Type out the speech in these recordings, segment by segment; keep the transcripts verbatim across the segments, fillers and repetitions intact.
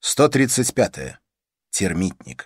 сто тридцать пятое. Термитник.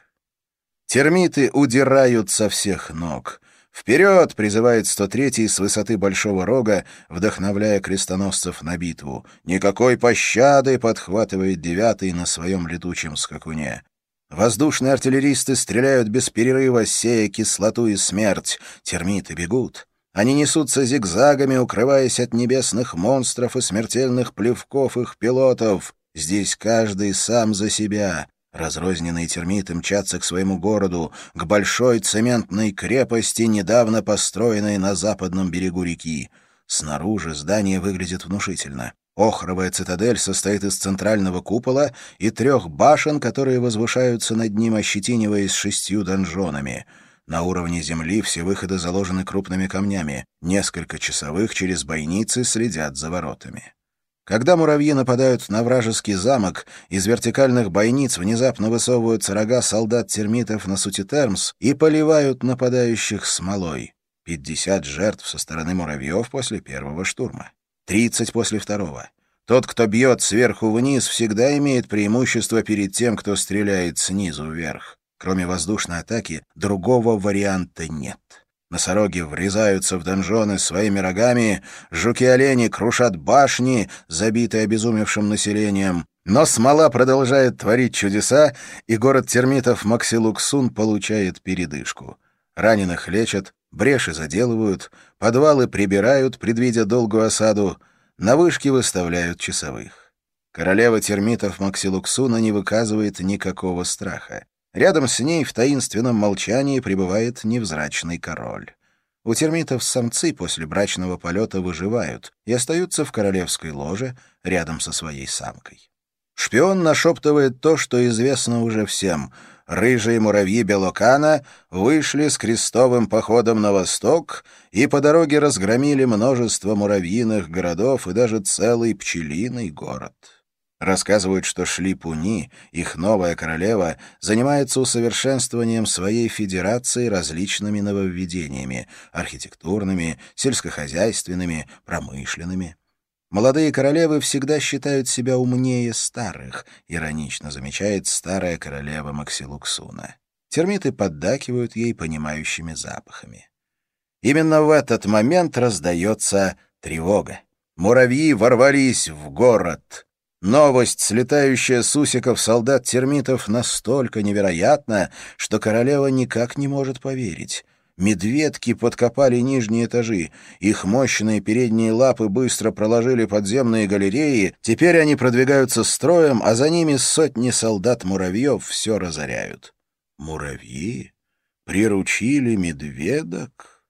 Термиты удирают со всех ног. «Вперед!» — призывает сто третий с высоты Большого Рога, вдохновляя крестоносцев на битву. «Никакой пощады!» — подхватывает девятый на своем летучем скакуне. Воздушные артиллеристы стреляют без перерыва, сея кислоту и смерть. Термиты бегут. Они несутся зигзагами, укрываясь от небесных монстров и смертельных плевков их пилотов. Здесь каждый сам за себя. Разрозненные термиты мчатся к своему городу, к большой цементной крепости, недавно построенной на западном берегу реки. Снаружи здание выглядит внушительно. Охровая цитадель состоит из центрального купола и трех башен, которые возвышаются над ним, ощетиниваясь шестью донжонами. На уровне земли все выходы заложены крупными камнями. Несколько часовых через бойницы следят за воротами. Когда муравьи нападают на вражеский замок, из вертикальных бойниц внезапно высовываются рога солдат-термитов на Сутитермс и поливают нападающих смолой. Пятьдесят жертв со стороны муравьев после первого штурма. Тридцать после второго. Тот, кто бьет сверху вниз, всегда имеет преимущество перед тем, кто стреляет снизу вверх. Кроме воздушной атаки, другого варианта нет. Носороги врезаются в донжоны своими рогами, жуки-олени крушат башни, забитые обезумевшим населением. Но смола продолжает творить чудеса, и город термитов Максилуксун получает передышку. Раненых лечат, бреши заделывают, подвалы прибирают, предвидя долгую осаду, на вышки выставляют часовых. Королева термитов Максилуксуна не выказывает никакого страха. Рядом с ней в таинственном молчании пребывает невзрачный король. У термитов самцы после брачного полета выживают и остаются в королевской ложе рядом со своей самкой. Шпион нашептывает то, что известно уже всем. Рыжие муравьи Белокана вышли с крестовым походом на восток и по дороге разгромили множество муравьиных городов и даже целый пчелиный город. Рассказывают, что Шлипуни, их новая королева, занимается усовершенствованием своей федерации различными нововведениями — архитектурными, сельскохозяйственными, промышленными. Молодые королевы всегда считают себя умнее старых, иронично замечает старая королева Максилуксуна. Термиты поддакивают ей понимающими запахами. Именно в этот момент раздается тревога. Муравьи ворвались в город. Новость, слетающая с усиков солдат-термитов, настолько невероятна, что королева никак не может поверить. Медведки подкопали нижние этажи, их мощные передние лапы быстро проложили подземные галереи, теперь они продвигаются строем, а за ними сотни солдат-муравьев все разоряют. Муравьи приручили медведок?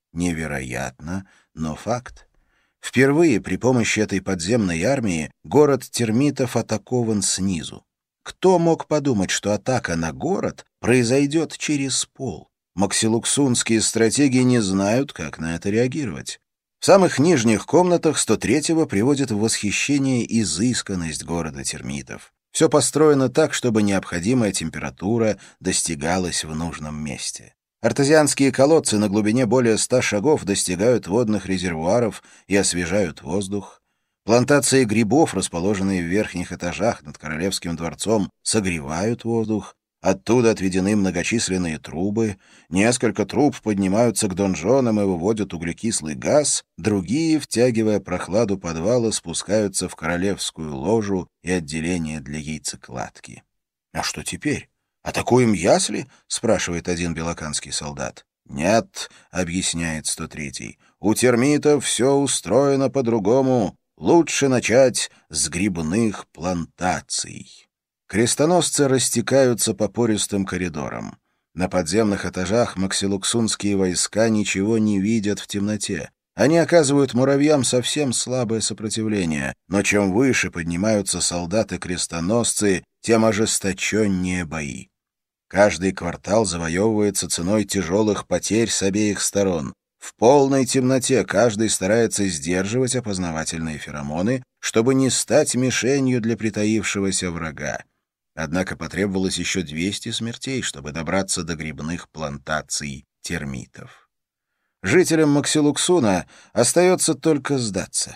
Невероятно, но факт. Впервые при помощи этой подземной армии город термитов атакован снизу. Кто мог подумать, что атака на город произойдет через пол? Максилуксунские стратеги не знают, как на это реагировать. В самых нижних комнатах сто третьего приводит в восхищение изысканность города термитов. Все построено так, чтобы необходимая температура достигалась в нужном месте. Артезианские колодцы на глубине более ста шагов достигают водных резервуаров и освежают воздух. Плантации грибов, расположенные в верхних этажах над Королевским дворцом, согревают воздух. Оттуда отведены многочисленные трубы. Несколько труб поднимаются к донжонам и выводят углекислый газ. Другие, втягивая прохладу подвала, спускаются в королевскую ложу и отделение для яйцекладки. А что теперь? «Атакуем ясли?» — спрашивает один белоканский солдат. «Нет», — объясняет сто третий, — «у термитов все устроено по-другому. Лучше начать с грибных плантаций». Крестоносцы растекаются по пористым коридорам. На подземных этажах максилуксунские войска ничего не видят в темноте. Они оказывают муравьям совсем слабое сопротивление, но чем выше поднимаются солдаты-крестоносцы, тем ожесточеннее бои. Каждый квартал завоевывается ценой тяжелых потерь с обеих сторон. В полной темноте каждый старается сдерживать опознавательные феромоны, чтобы не стать мишенью для притаившегося врага. Однако потребовалось еще двести смертей, чтобы добраться до грибных плантаций термитов. Жителям Максилуксуна остается только сдаться.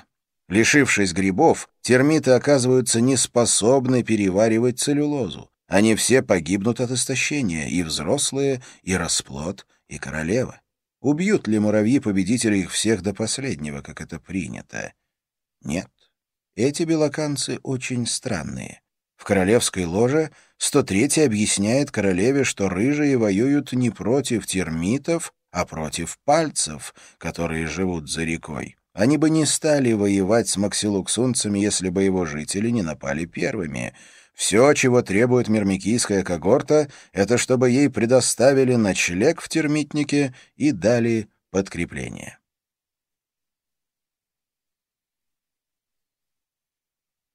Лишившись грибов, термиты оказываются неспособны переваривать целлюлозу. Они все погибнут от истощения, и взрослые, и расплод, и королева. Убьют ли муравьи-победители их всех до последнего, как это принято? Нет. Эти белоканцы очень странные. В королевской ложе сто третий объясняет королеве, что рыжие воюют не против термитов, а против пальцев, которые живут за рекой. Они бы не стали воевать с максилуксунцами, если бы его жители не напали первыми. Все, чего требует мирмикийская когорта, это чтобы ей предоставили ночлег в термитнике и дали подкрепление.